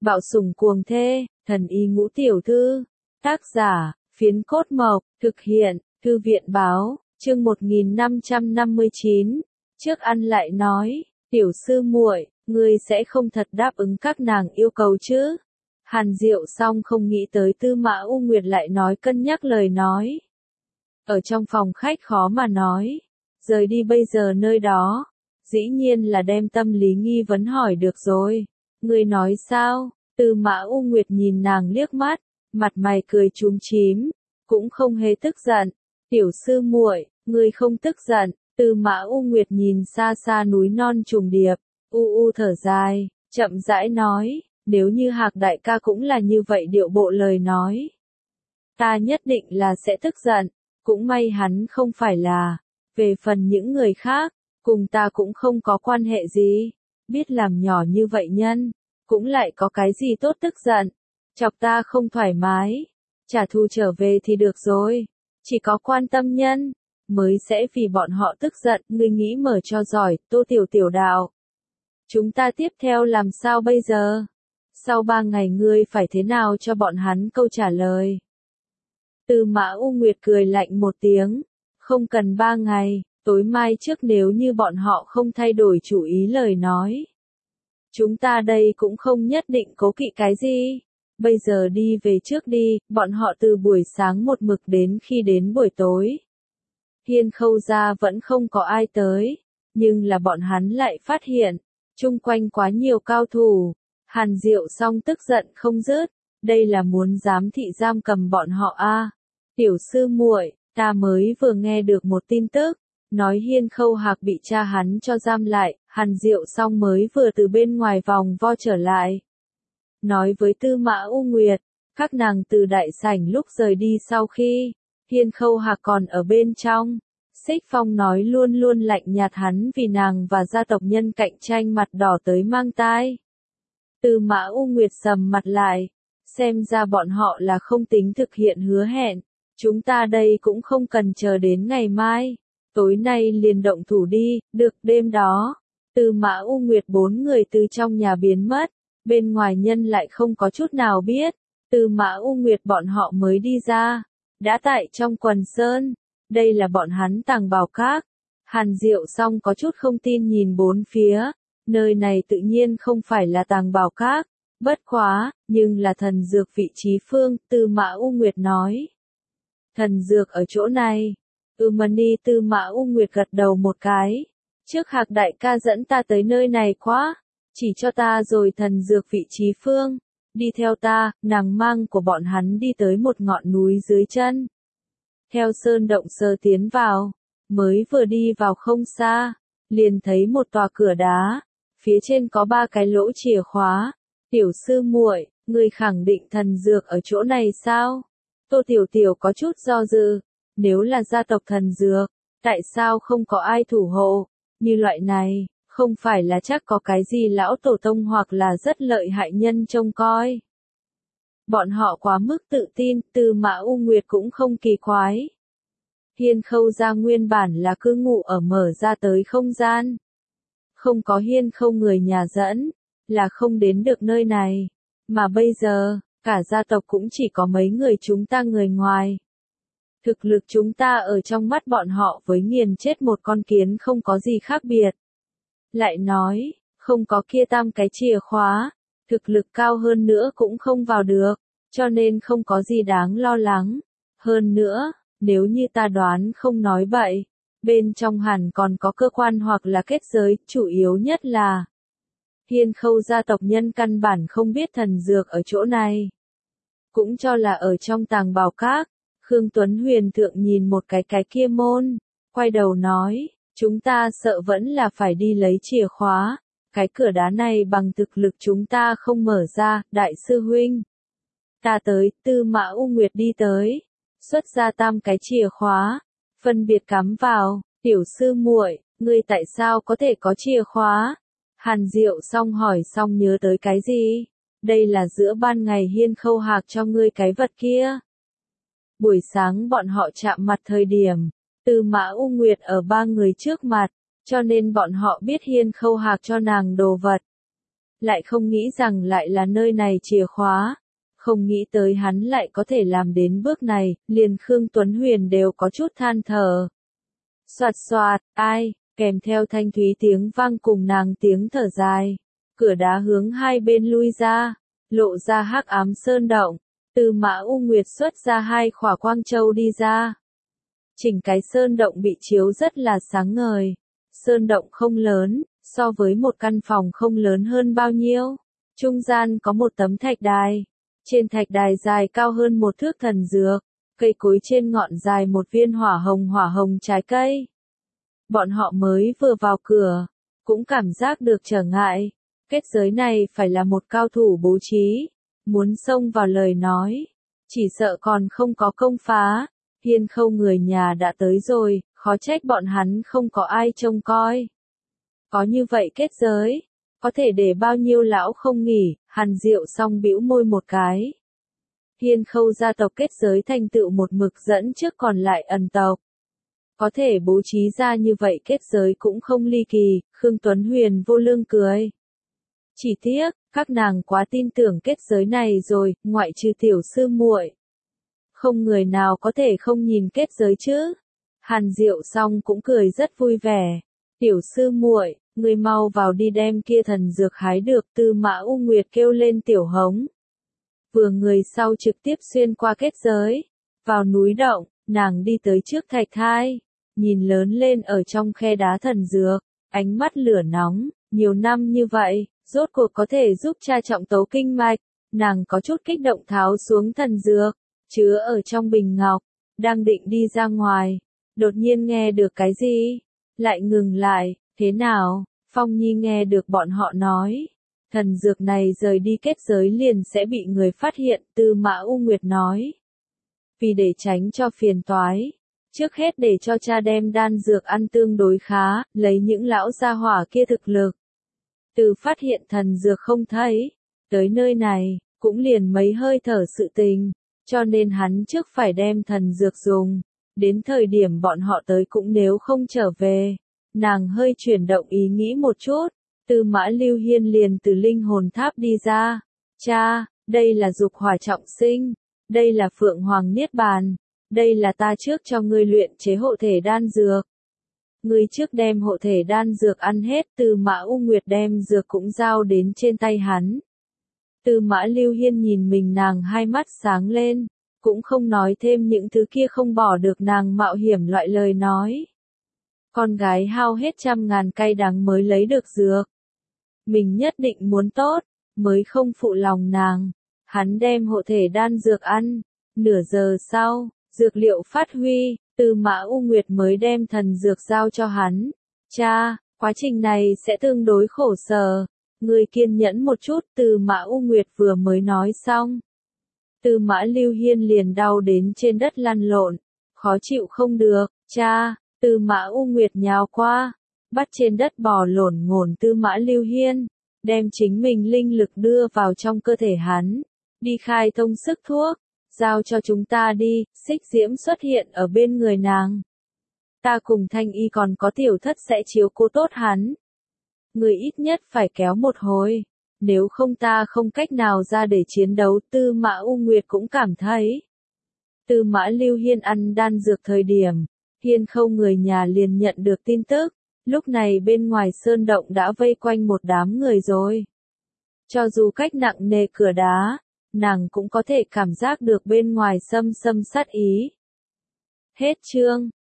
Bạo sủng cuồng thê, thần y ngũ tiểu thư. Tác giả, Phiến Cốt Mộc, thực hiện, Thư viện báo, chương 1559. Trước ăn lại nói, tiểu sư muội, ngươi sẽ không thật đáp ứng các nàng yêu cầu chứ? Hàn Diệu Song không nghĩ tới Tư Mã U Nguyệt lại nói cân nhắc lời nói. Ở trong phòng khách khó mà nói, rời đi bây giờ nơi đó, dĩ nhiên là đem tâm lý nghi vấn hỏi được rồi. Ngươi nói sao? Tư Mã U Nguyệt nhìn nàng liếc mắt, mặt mày cười chúm chím, cũng không hề tức giận. Tiểu sư muội, ngươi không tức giận? Tư Mã U Nguyệt nhìn xa xa núi non trùng điệp, thở dài, chậm rãi nói, nếu như Hạc đại ca cũng là như vậy điệu bộ lời nói, ta nhất định là sẽ tức giận, cũng may hắn không phải là. Về phần những người khác, cùng ta cũng không có quan hệ gì, biết làm nhỏ như vậy nhân, cũng lại có cái gì tốt tức giận, chọc ta không thoải mái, trả thù trở về thì được rồi, chỉ có quan tâm nhân, mới sẽ vì bọn họ tức giận. Ngươi nghĩ mở cho giỏi, Tô Tiểu Tiểu đạo. Chúng ta tiếp theo làm sao bây giờ? Sau 3 ngày ngươi phải thế nào cho bọn hắn câu trả lời? Tư Mã U Nguyệt cười lạnh một tiếng, không cần 3 ngày, tối mai trước nếu như bọn họ không thay đổi chủ ý lời nói. Chúng ta đây cũng không nhất định cố kỵ cái gì. Bây giờ đi về trước đi, bọn họ từ buổi sáng một mực đến khi đến buổi tối. Hiên Khâu gia vẫn không có ai tới, nhưng là bọn hắn lại phát hiện, chung quanh quá nhiều cao thủ. Hàn Diệu Song tức giận không dứt, đây là muốn giám thị giam cầm bọn họ a. Tiểu sư muội, ta mới vừa nghe được một tin tức, nói Hiên Khâu Hạc bị cha hắn cho giam lại. Hàn Diệu Song mới vừa từ bên ngoài vòng vo trở lại, nói với Tư Mã U Nguyệt, các nàng từ đại sảnh lúc rời đi sau khi Hiên Khâu Hạc còn ở bên trong. Xích Phong nói luôn luôn lạnh nhạt hắn vì nàng và gia tộc nhân cạnh tranh mặt đỏ tới mang tai. Tư Mã U Nguyệt sầm mặt lại, xem ra bọn họ là không tính thực hiện hứa hẹn, chúng ta đây cũng không cần chờ đến ngày mai, tối nay liền động thủ đi. Được. Đêm đó, Tư Mã U Nguyệt 4 người từ trong nhà biến mất, bên ngoài nhân lại không có chút nào biết. Tư Mã U Nguyệt bọn họ mới đi ra, đã tại trong quần sơn, đây là bọn hắn tàng bảo các. Hàn Diệu Song có chút không tin nhìn bốn phía, nơi này tự nhiên không phải là tàng bảo các, bất quá, nhưng là thần dược vị trí phương. Tư Mã U Nguyệt nói, thần dược ở chỗ này. Mani. Tư Mã U Nguyệt gật đầu một cái, trước Hạc đại ca dẫn ta tới nơi này quá, chỉ cho ta rồi thần dược vị trí phương, đi theo ta. Nàng mang của bọn hắn đi tới một ngọn núi dưới chân, theo sơn động sơ tiến vào, mới vừa đi vào không xa, liền thấy một tòa cửa đá, phía trên có 3 cái lỗ chìa khóa. Tiểu sư muội, ngươi khẳng định thần dược ở chỗ này sao? Tô Tiểu Tiểu có chút do dự, nếu là gia tộc thần dược, tại sao không có ai thủ hộ? Như loại này, không phải là chắc có cái gì lão tổ tông hoặc là rất lợi hại nhân trông coi. Bọn họ quá mức tự tin. Tư Mã U Nguyệt cũng không kỳ quái. Hiên Khâu gia nguyên bản là cư ngụ ở mở ra tới không gian. Không có Hiên Khâu người nhà dẫn, là không đến được nơi này. Mà bây giờ, cả gia tộc cũng chỉ có mấy người chúng ta người ngoài. Thực lực chúng ta ở trong mắt bọn họ với nghiền chết một con kiến không có gì khác biệt. Lại nói, không có kia 3 cái chìa khóa, thực lực cao hơn nữa cũng không vào được, cho nên không có gì đáng lo lắng. Hơn nữa, nếu như ta đoán không nói bậy, bên trong hẳn còn có cơ quan hoặc là kết giới, chủ yếu nhất là Hiên Khâu gia tộc nhân căn bản không biết thần dược ở chỗ này, cũng cho là ở trong tàng bảo các. Khương Tuấn Huyền thượng nhìn một cái kia môn, quay đầu nói, chúng ta sợ vẫn là phải đi lấy chìa khóa, cái cửa đá này bằng thực lực chúng ta không mở ra. Đại sư huynh, ta tới. Tư Mã U Nguyệt đi tới, xuất ra 3 cái chìa khóa, phân biệt cắm vào. Tiểu sư muội, ngươi tại sao có thể có chìa khóa? Hàn Diệu Song hỏi xong nhớ tới cái gì? Đây là giữa ban ngày Hiên Khâu Hạc cho ngươi cái vật kia. Buổi sáng bọn họ chạm mặt thời điểm, Tư Mã U Nguyệt ở 3 người trước mặt, cho nên bọn họ biết Hiên Khâu Hạc cho nàng đồ vật. lại không nghĩ rằng lại là nơi này chìa khóa. Không nghĩ tới hắn lại có thể làm đến bước này, liền Khương Tuấn Huyền đều có chút than thở. Soạt soạt, ai, kèm theo thanh thúy tiếng vang cùng nàng tiếng thở dài. Cửa đá hướng hai bên lui ra, lộ ra hắc ám sơn động. Từ Mã U Nguyệt xuất ra hai khỏa quang châu đi ra. Chỉnh cái sơn động bị chiếu rất là sáng ngời. Sơn động không lớn, so với một căn phòng không lớn hơn bao nhiêu. Trung gian có một tấm thạch đài. Trên thạch đài dài cao hơn một thước thần dược. Cây cối trên ngọn dài một viên hỏa hồng trái cây. Bọn họ mới vừa vào cửa, cũng cảm giác được trở ngại. Kết giới này phải là một cao thủ bố trí. Muốn xông vào lời nói, chỉ sợ còn không có công phá. Hiên Khâu người nhà đã tới rồi, khó trách bọn hắn không có ai trông coi. Có như vậy kết giới, có thể để bao nhiêu lão không nghỉ. Hàn Diệu song bĩu môi một cái. Hiên Khâu gia tộc kết giới thành tựu một mực dẫn trước còn lại ẩn tộc. Có thể bố trí ra như vậy kết giới cũng không ly kỳ. Khương Tuấn Huyền vô lương cười. Chỉ tiếc, các nàng quá tin tưởng kết giới này rồi, ngoại trừ tiểu sư muội. Không người nào có thể không nhìn kết giới chứ. Hàn Diệu song cũng cười rất vui vẻ. Tiểu sư muội, người mau vào đi đem kia thần dược hái được. Tư Mã U Nguyệt kêu lên Tiểu Hống. Vừa người sau trực tiếp xuyên qua kết giới. Vào núi động, nàng đi tới trước thạch thai. Nhìn lớn lên ở trong khe đá thần dược. Ánh mắt lửa nóng, nhiều năm như vậy. Rốt cuộc có thể giúp cha trọng tấu kinh mạch, nàng có chút kích động tháo xuống thần dược, chứa ở trong bình ngọc, đang định đi ra ngoài, đột nhiên nghe được cái gì, lại ngừng lại, thế nào, Phong Nhi nghe được bọn họ nói, thần dược này rời đi kết giới liền sẽ bị người phát hiện, Tư Mã U Nguyệt nói. Vì để tránh cho phiền toái, trước hết để cho cha đem đan dược ăn tương đối khá, lấy những lão gia hỏa kia thực lực. Từ phát hiện thần dược không thấy, tới nơi này, cũng liền mấy hơi thở sự tình, cho nên hắn trước phải đem thần dược dùng, đến thời điểm bọn họ tới cũng nếu không trở về. Nàng hơi chuyển động ý nghĩ một chút, Tư Mã Lưu Hiên liền từ linh hồn tháp đi ra. Cha, đây là dục hỏa trọng sinh, đây là Phượng Hoàng Niết Bàn, đây là ta trước cho ngươi luyện chế hộ thể đan dược. Ngươi trước đem hộ thể đan dược ăn hết. Tư Mã U Nguyệt đem dược cũng giao đến trên tay hắn. Tư Mã Lưu Hiên nhìn mình nàng hai mắt sáng lên, cũng không nói thêm những thứ kia không bỏ được nàng mạo hiểm loại lời nói. Con gái hao hết trăm ngàn cay đắng mới lấy được dược. Mình nhất định muốn tốt, mới không phụ lòng nàng. Hắn đem hộ thể đan dược ăn. Nửa giờ sau, dược liệu phát huy. Tư Mã U Nguyệt mới đem thần dược giao cho hắn. Cha, quá trình này sẽ tương đối khổ sở. Người kiên nhẫn một chút. Tư Mã U Nguyệt vừa mới nói xong. Tư Mã Lưu Hiên liền đau đến trên đất lăn lộn. Khó chịu không được. Cha, Tư Mã U Nguyệt nhào qua. Bắt trên đất bò lổn ngổn Tư Mã Lưu Hiên. Đem chính mình linh lực đưa vào trong cơ thể hắn. Đi khai thông sức thuốc. Giao cho chúng ta đi, Xích Diễm xuất hiện ở bên người nàng. Ta cùng Thanh Y còn có Tiểu Thất sẽ chiếu cố tốt hắn. Người ít nhất phải kéo một hồi. Nếu không ta không cách nào ra để chiến đấu. Tư Mã U Nguyệt cũng cảm thấy. Tư Mã Lưu Hiên ăn đan dược thời điểm. Hiên Khâu người nhà liền nhận được tin tức. Lúc này bên ngoài sơn động đã vây quanh một đám người rồi. Cho dù cách nặng nề cửa đá, nàng cũng có thể cảm giác được bên ngoài xâm xâm sát ý. Hết chương.